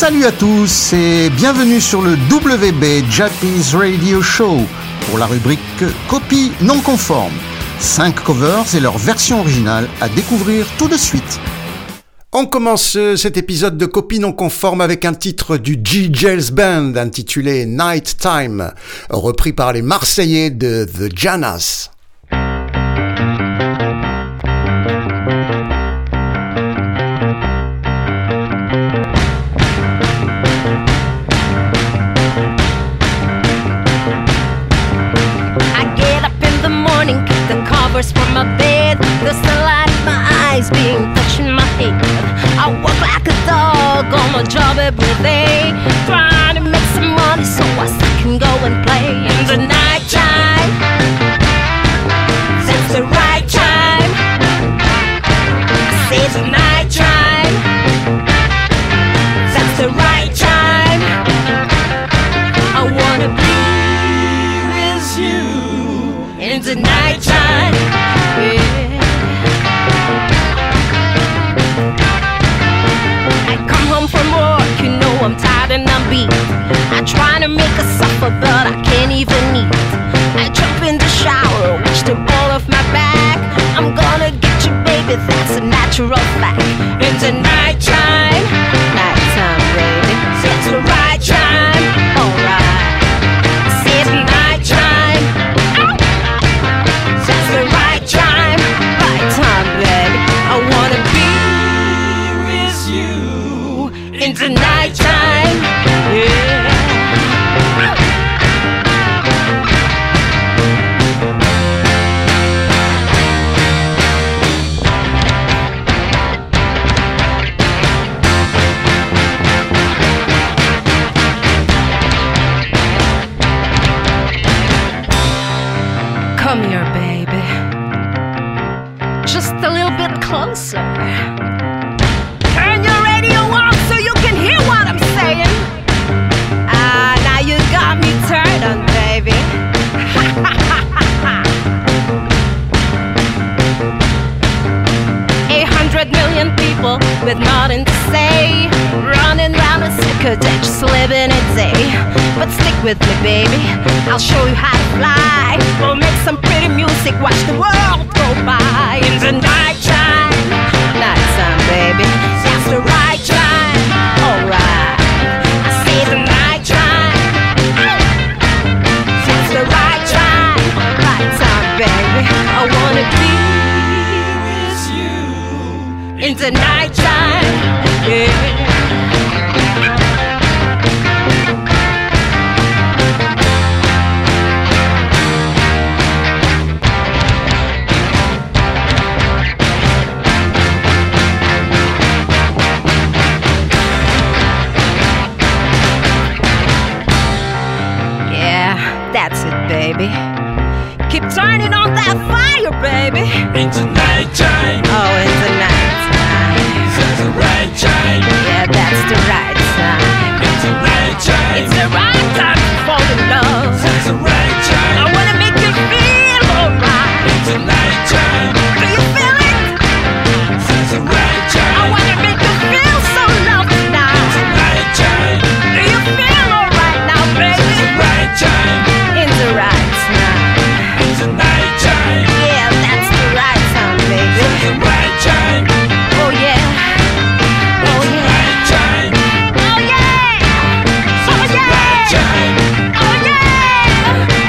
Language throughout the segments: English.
Salut à tous et bienvenue sur le WB Jappies Radio Show pour la rubrique Copies non conformes. 5 covers et leur version originale à découvrir tout de suite. On commence cet épisode de Copies non conformes avec un titre du G-Gels Band intitulé Night Time, repris par les Marseillais de The Janas. From my bed, the sunlight in my eyes being touching my head. I walk like a dog on my job every day, trying to make some money so I can go and play in the night time. That's the right time. I say the night time. That's the right time. I wanna be with you in the night time. I'm tired and I'm beat. I try to make her suffer, but I can't even eat. I jump in the shower, watch the ball off my back. I'm gonna get you, baby, that's a natural fact. In the night time, baby, it's the right time, alright. Say the night time, that's the right time, baby. I wanna be with you in the night time. Come here, baby. Just a little bit closer. Turn your radio on so you can hear what I'm saying. Now you got me turned on, baby. 800 million people with nothing to say, running round a circle, just living a day. But stick with me, baby, I'll show you how to fly. We'll make some pretty music, watch the world go by. In the night time, baby, that's the right time, alright. I say the night time, that's the right time, baby. I wanna be with you in the night time, yeah. That's it, baby. Keep turning on that fire, baby. In the night time. Oh, in the night time. That's the right time. Yeah, that's the right time. In the night time. It's the right time to fall in love. That's the right time. I wanna make you feel alright. In the night time. Do you feel it? That's the right time. I wanna make you feel so loved now. In the night time. Do you feel alright now, baby? That's the right time. In the right time. In the night time. Yeah, that's the right time, baby. That's the right time. Oh yeah. Oh yeah. Right time. Oh yeah. Oh That's the right yeah. time. Oh yeah.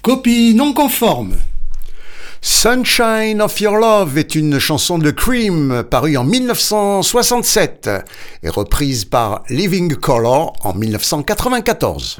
Copie non conforme. Sunshine of Your Love est une chanson de Cream parue en 1967 et reprise par Living Colour en 1994.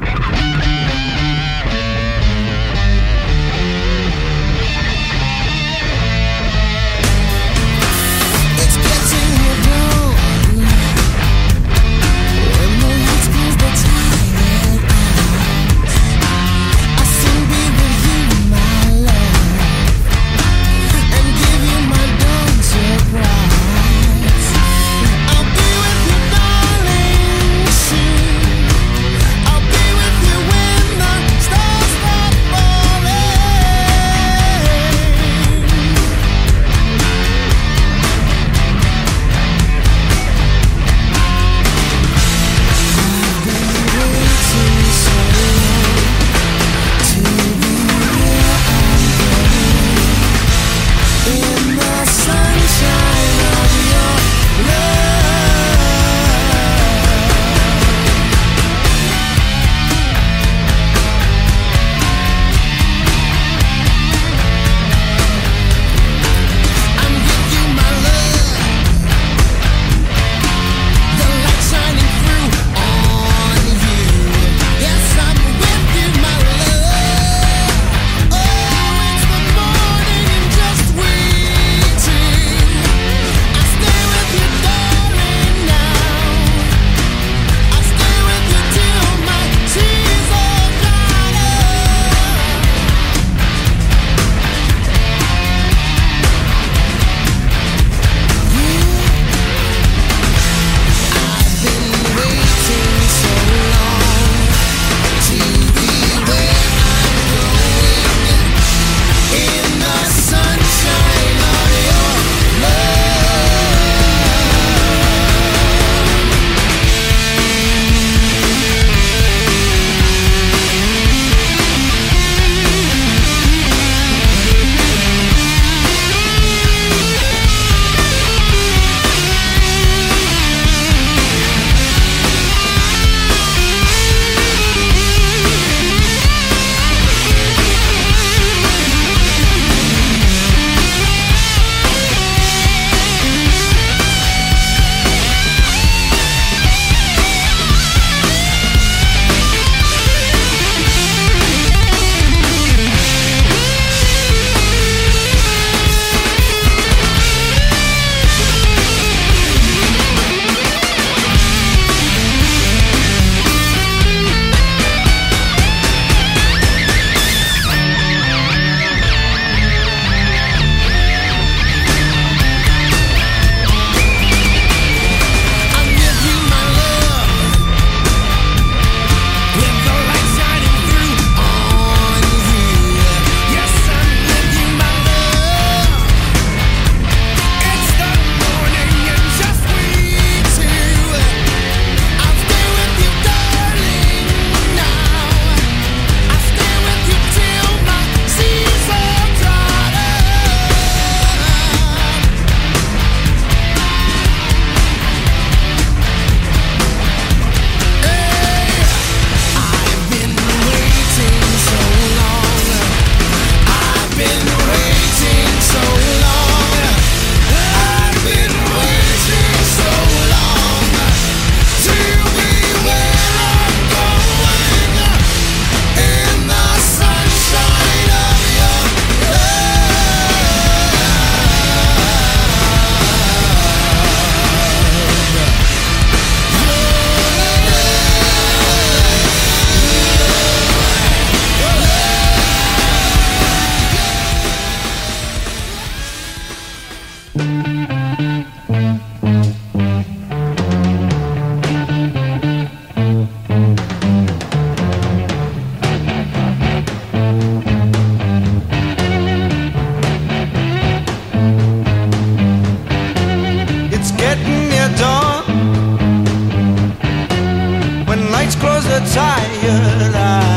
tired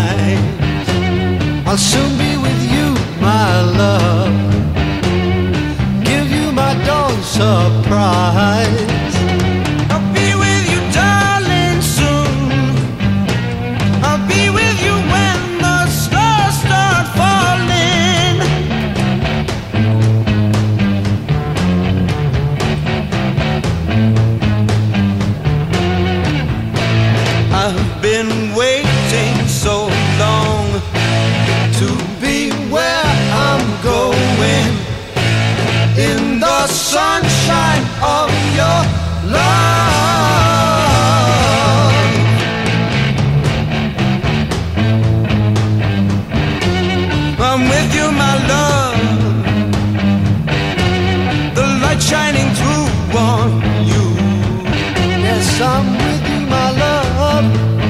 eyes. I'll soon be with you, my love. Give you my dawn surprise. I'll be with you, darling, soon. I'll be with you when the stars start falling. you, my love. The light shining through on you. Yes, I'm with you, my love.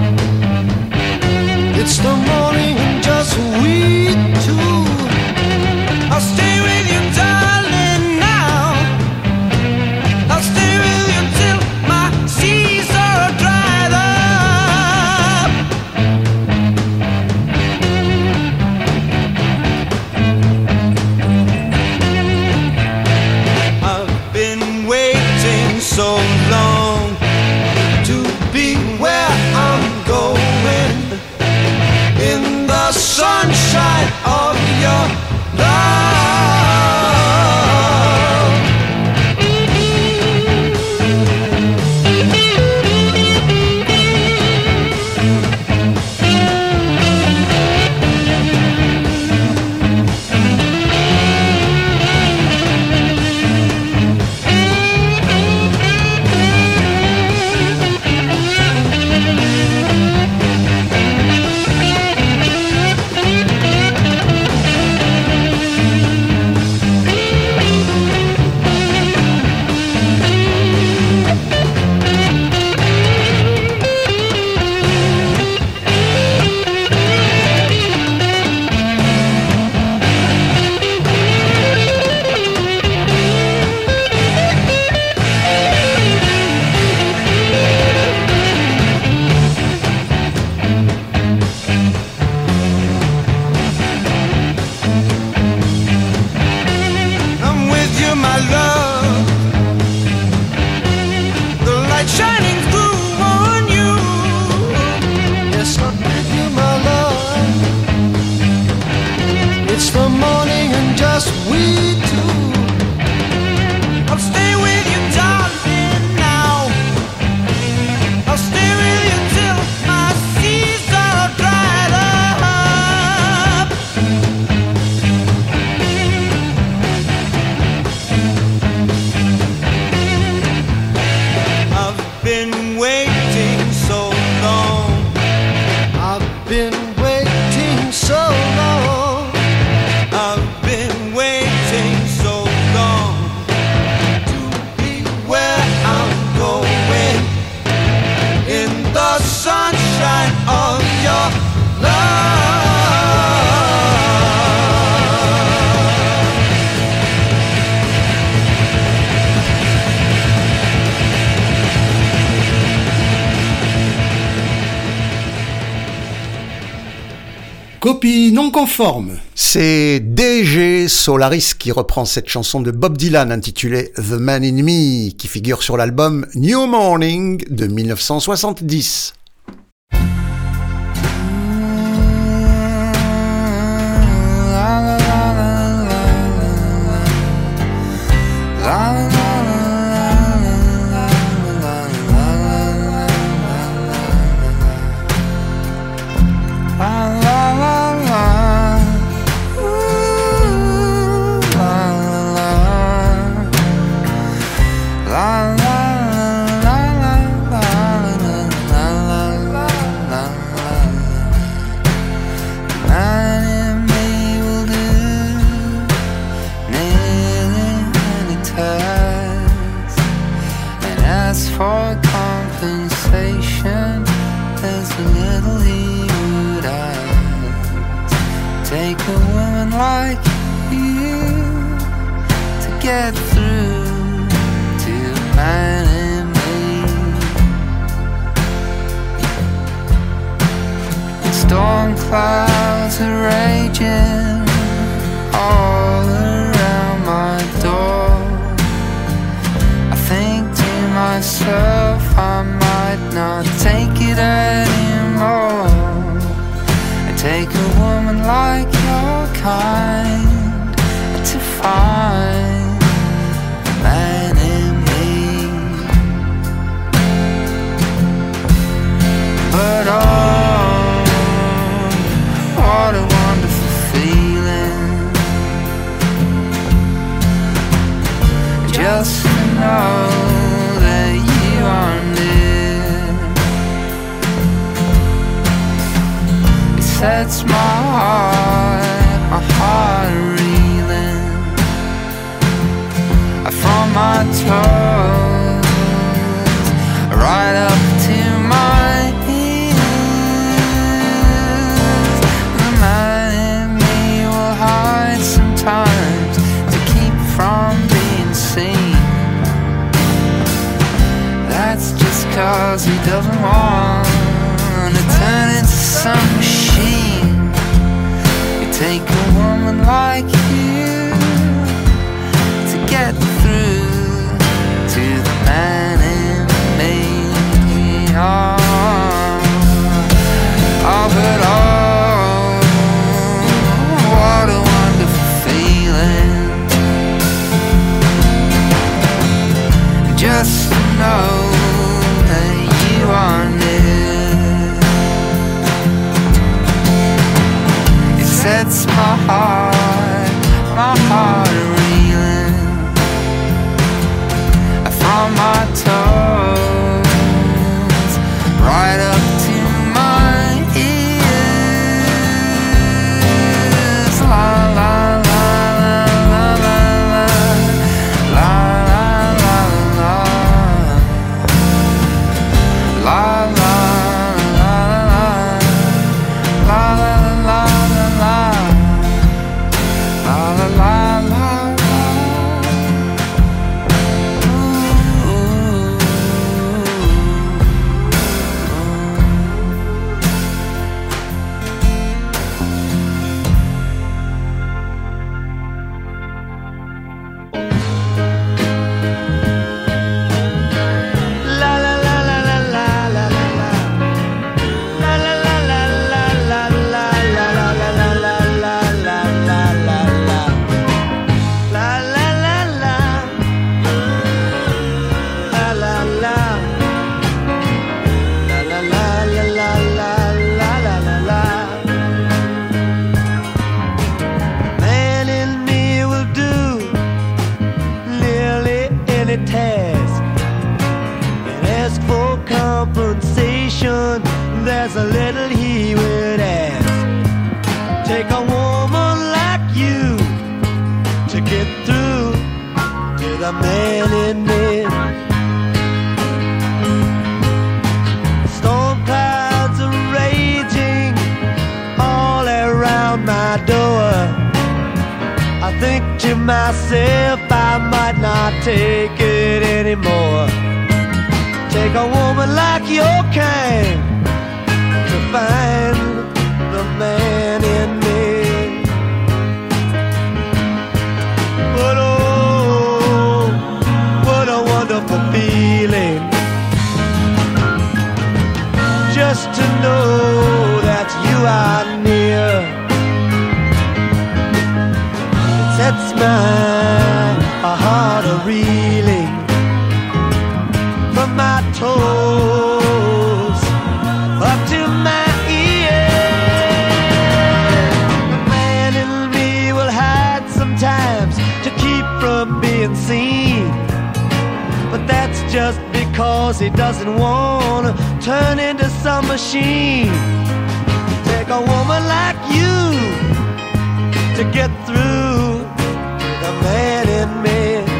It's the morning and just we two. I'll stay with you, darling, now. I'll stay with you till my seas are dried up. I've been waiting so long to be where I'm going, in the sunshine of your love. I'm with you, my love. The light shining through on you. Yes, I'm with you, my love. It's the morning and just we two. I'll stay with you, darling, now. I'll stay with you till my seas are dried up. I've been waiting so long. I've been waiting so long. I've been waiting so long to be where I'm going, in the sunshine of your love. Copie non conforme. C'est DG Solaris qui reprend cette chanson de Bob Dylan intitulée The Man in Me, qui figure sur l'album New Morning de 1970. For compensation, there's a little he would ask. Take a woman like you to get through to man and me. Storm clouds are raging all around my door. I think myself, I might not take it anymore. I take a woman like your kind to find the man in me. But oh, what a wonderful feeling, just to know sets my heart 'cause he doesn't want to turn into some machine. You take a woman like you to get through to the man in me. Oh, but oh, what a wonderful feeling. Just to know that you are near. It sets my heart reeling from my toes right up to my ears. La la la la la la la la la la la. There's a little he would ask. Take a woman like you to get through to the man in me. Storm clouds are raging all around my door. I think to myself I might not take it anymore. Take a woman like your kind to find the man in me. But oh, what a wonderful feeling, just to know that you are near. It sets my heart a-reeling from my toes up to my ears. The man in me will hide sometimes to keep from being seen, but that's just because he doesn't want to turn into some machine. Take a woman like you to get through the man in me.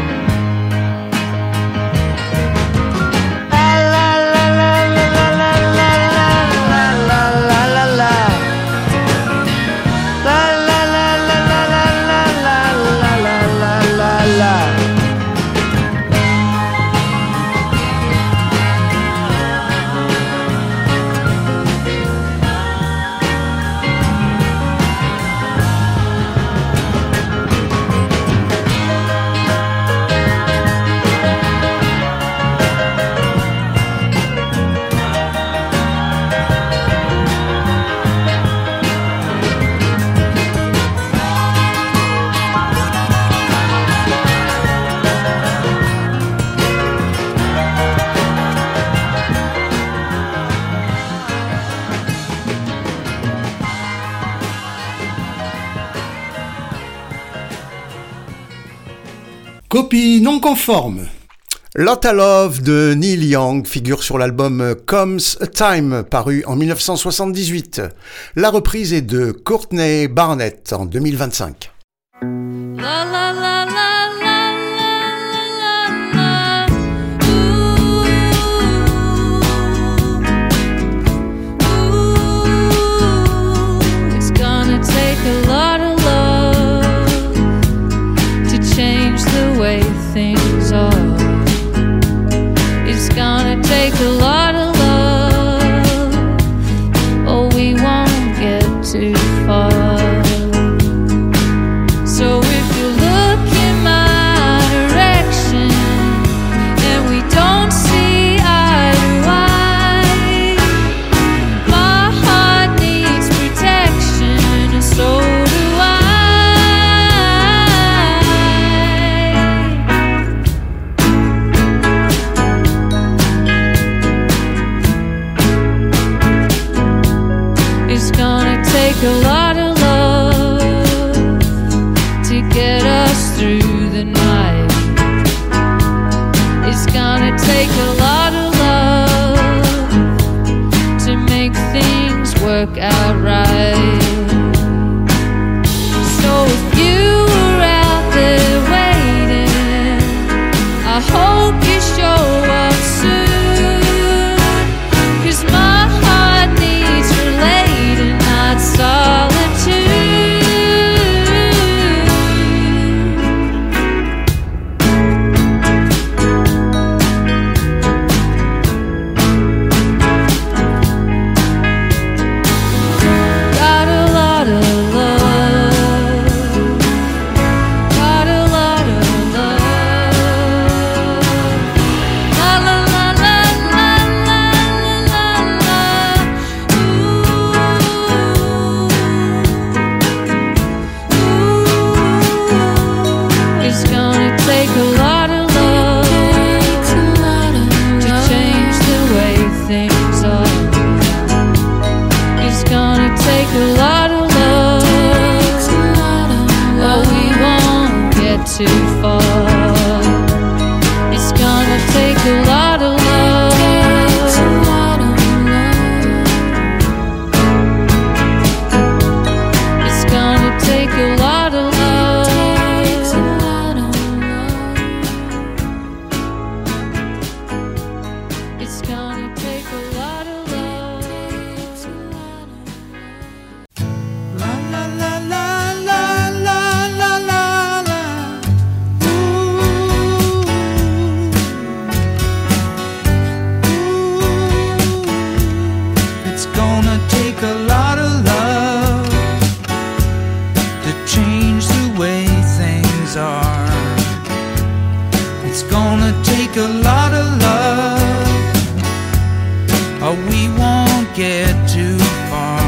Copie non conforme. Lotta Love de Neil Young figure sur l'album Comes a Time, paru en 1978. La reprise est de Courtney Barnett en 2025. La la la la la la la. Ooh, it's gonna take a lot of love to change the way things are. It's gonna take a lot of love too far. It's gonna take a lot of love. It's gonna take a lot of love. It's gonna take a lot of love. La la la la la la la la la. Ooh. Ooh. It's gonna take a lot of love to change the way things are. It's gonna take a lot of love, or we won't get too far.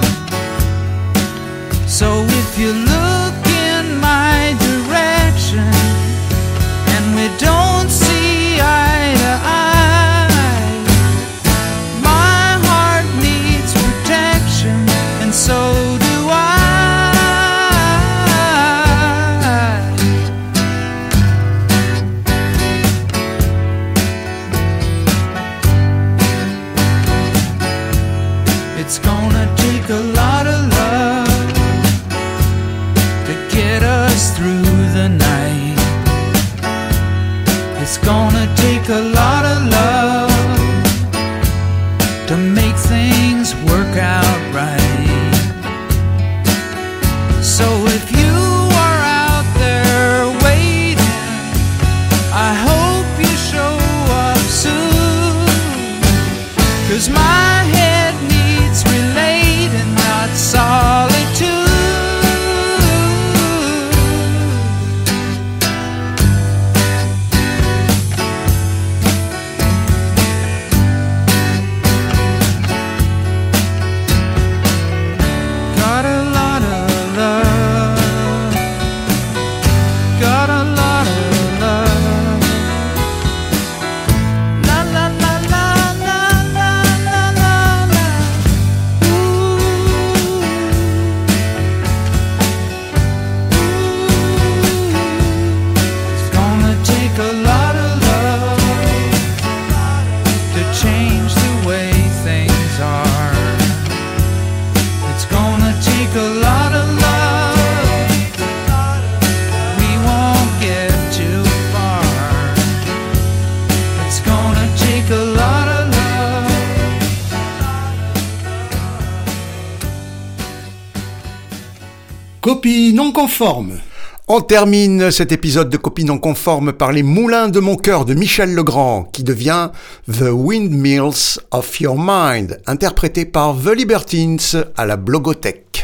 So if you look in my direction and we don't see eye to eye, my heart needs protection and so do I. It's gonna take a lot of love to get us through the night. It's gonna take a lot of love to make things work out right. So if you are out there waiting, I hope you show up soon. 'Cause my head needs relating, not solitude. Got a lot of love. Got a lot of love. La la la la la la la la la. Ooh. It's gonna take a lot of love to change the way things are. It's gonna take a lot of love. We won't get too far. It's gonna take a lot of love. Copie non conforme. On termine cet épisode de Copie non conforme par les Moulins de mon cœur de Michel Legrand, qui devient The Windmills of Your Mind, interprété par The Libertines à la Blogothèque.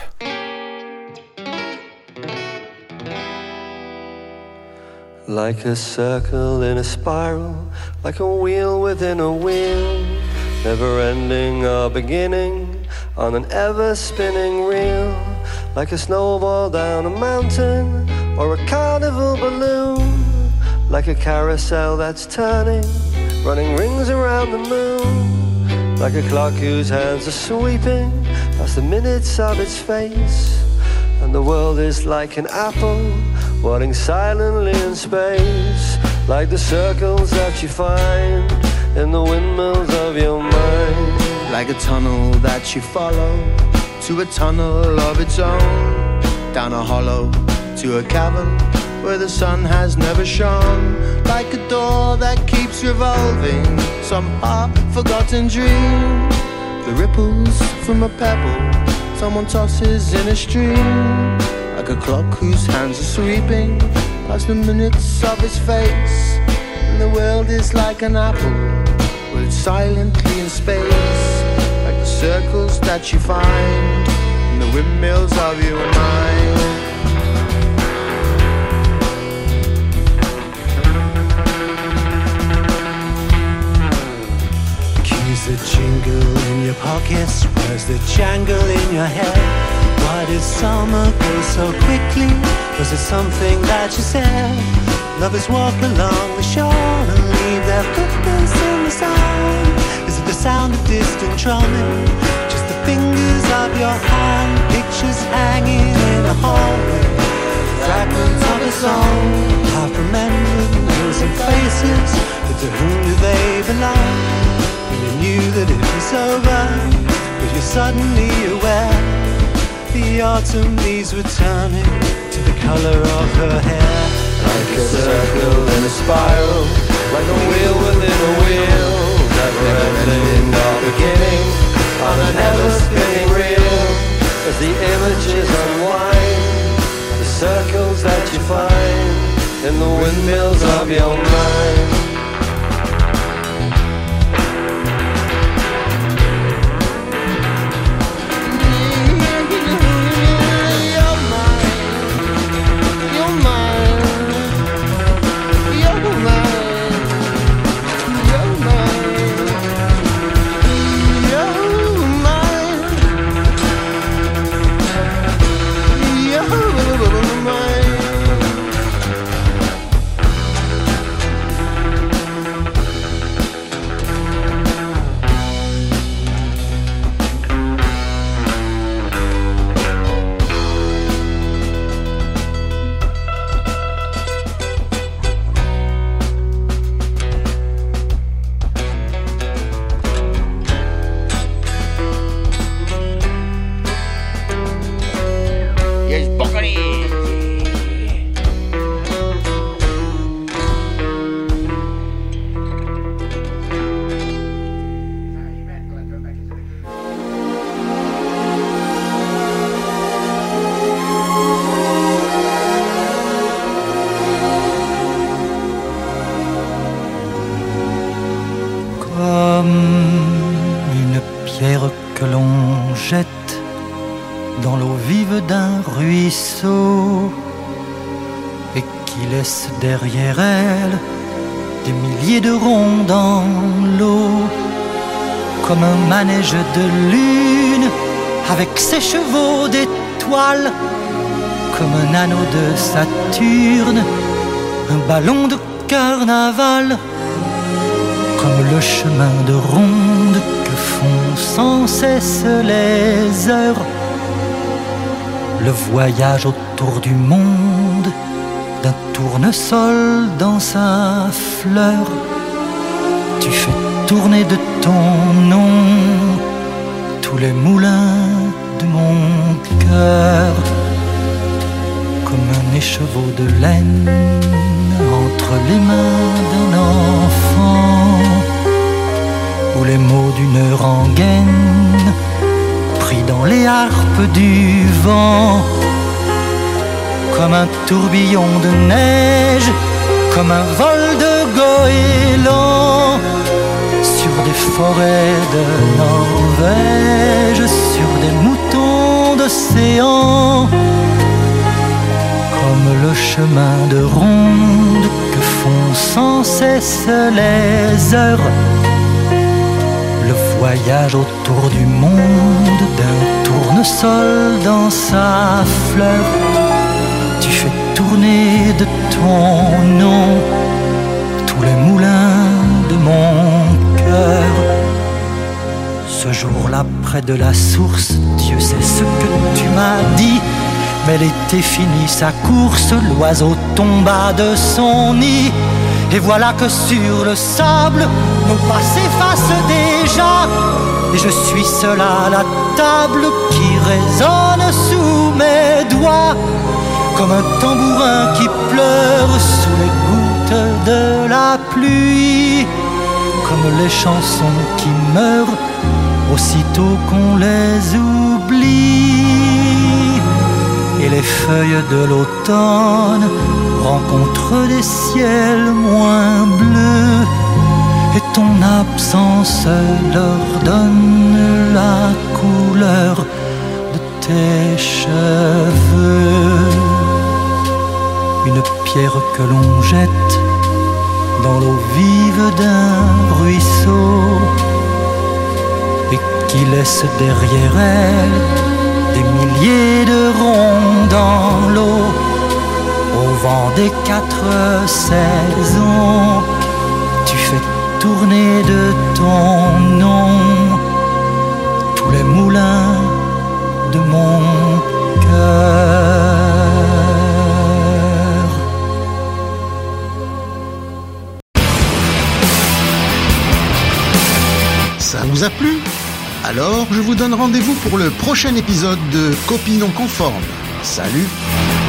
Like a circle in a spiral, like a wheel within a wheel, never ending or beginning on an ever spinning reel, like a snowball down a mountain or a carnival balloon, like a carousel that's turning, running rings around the moon, like a clock whose hands are sweeping past the minutes of its face. And the world is like an apple, walking silently in space, like the circles that you find in the windmills of your mind, like a tunnel that you follow to a tunnel of its own, down a hollow to a cavern where the sun has never shone, like a door that keeps revolving, some half-forgotten dream, the ripples from a pebble someone tosses in a stream, like a clock whose hands are sweeping past the minutes of its face. And the world is like an apple, whirled silently in space, like the circles that you find in the windmills of your mind. The jingle in your pockets, where's the jangle in your head? Why did summer go so quickly? Was it something that you said? Lovers walk along the shore and leave their footprints in the sand. Is it the sound of distant drumming? Just the fingers of your hand? Pictures hanging in a hallway, fragments of a song. faces, but to whom do they belong? And you knew that it was over, but you're suddenly aware the autumn leaves were turning to the color of her hair. Like a circle in a spiral, like a wheel within a wheel, never ending or beginning on an ever spinning reel. As the images unwind, the circles that you find in the windmills of your mind. Dans l'eau vive d'un ruisseau et qui laisse derrière elle des milliers de ronds dans l'eau, comme un manège de lune avec ses chevaux d'étoiles, comme un anneau de Saturne, un ballon de carnaval, comme le chemin de ronde que font sans cesse les heures. Le voyage autour du monde d'un tournesol dans sa fleur. Tu fais tourner de ton nom tous les moulins de mon cœur, comme un écheveau de laine entre les mains d'un enfant, ou les mots d'une rengaine pris dans les harpes du vent, comme un tourbillon de neige, comme un vol de goéland sur des forêts de Norvège, sur des moutons d'océan, comme le chemin de ronde que font sans cesse les heures. Le voyage autour du monde d'un tournesol dans sa fleur. Tu fais tourner de ton nom tous les moulins de mon cœur. Ce jour-là, près de la source, Dieu sait ce que tu m'as dit, mais l'été finit sa course, l'oiseau tomba de son nid. Et voilà que sur le sable, nos pas s'effacent déjà, et je suis seul à la table qui résonne sous mes doigts, comme un tambourin qui pleure sous les gouttes de la pluie, comme les chansons qui meurent aussitôt qu'on les oublie. Et les feuilles de l'automne rencontrent des ciels moins bleus, et ton absence leur donne la couleur de tes cheveux. Une pierre que l'on jette dans l'eau vive d'un ruisseau et qui laisse derrière elle des milliers de ronds dans l'eau, au vent des 4 saisons. Tu fais tourner de ton nom tous les moulins de mon cœur. Alors, je vous donne rendez-vous pour le prochain épisode de Copie non conforme. Salut!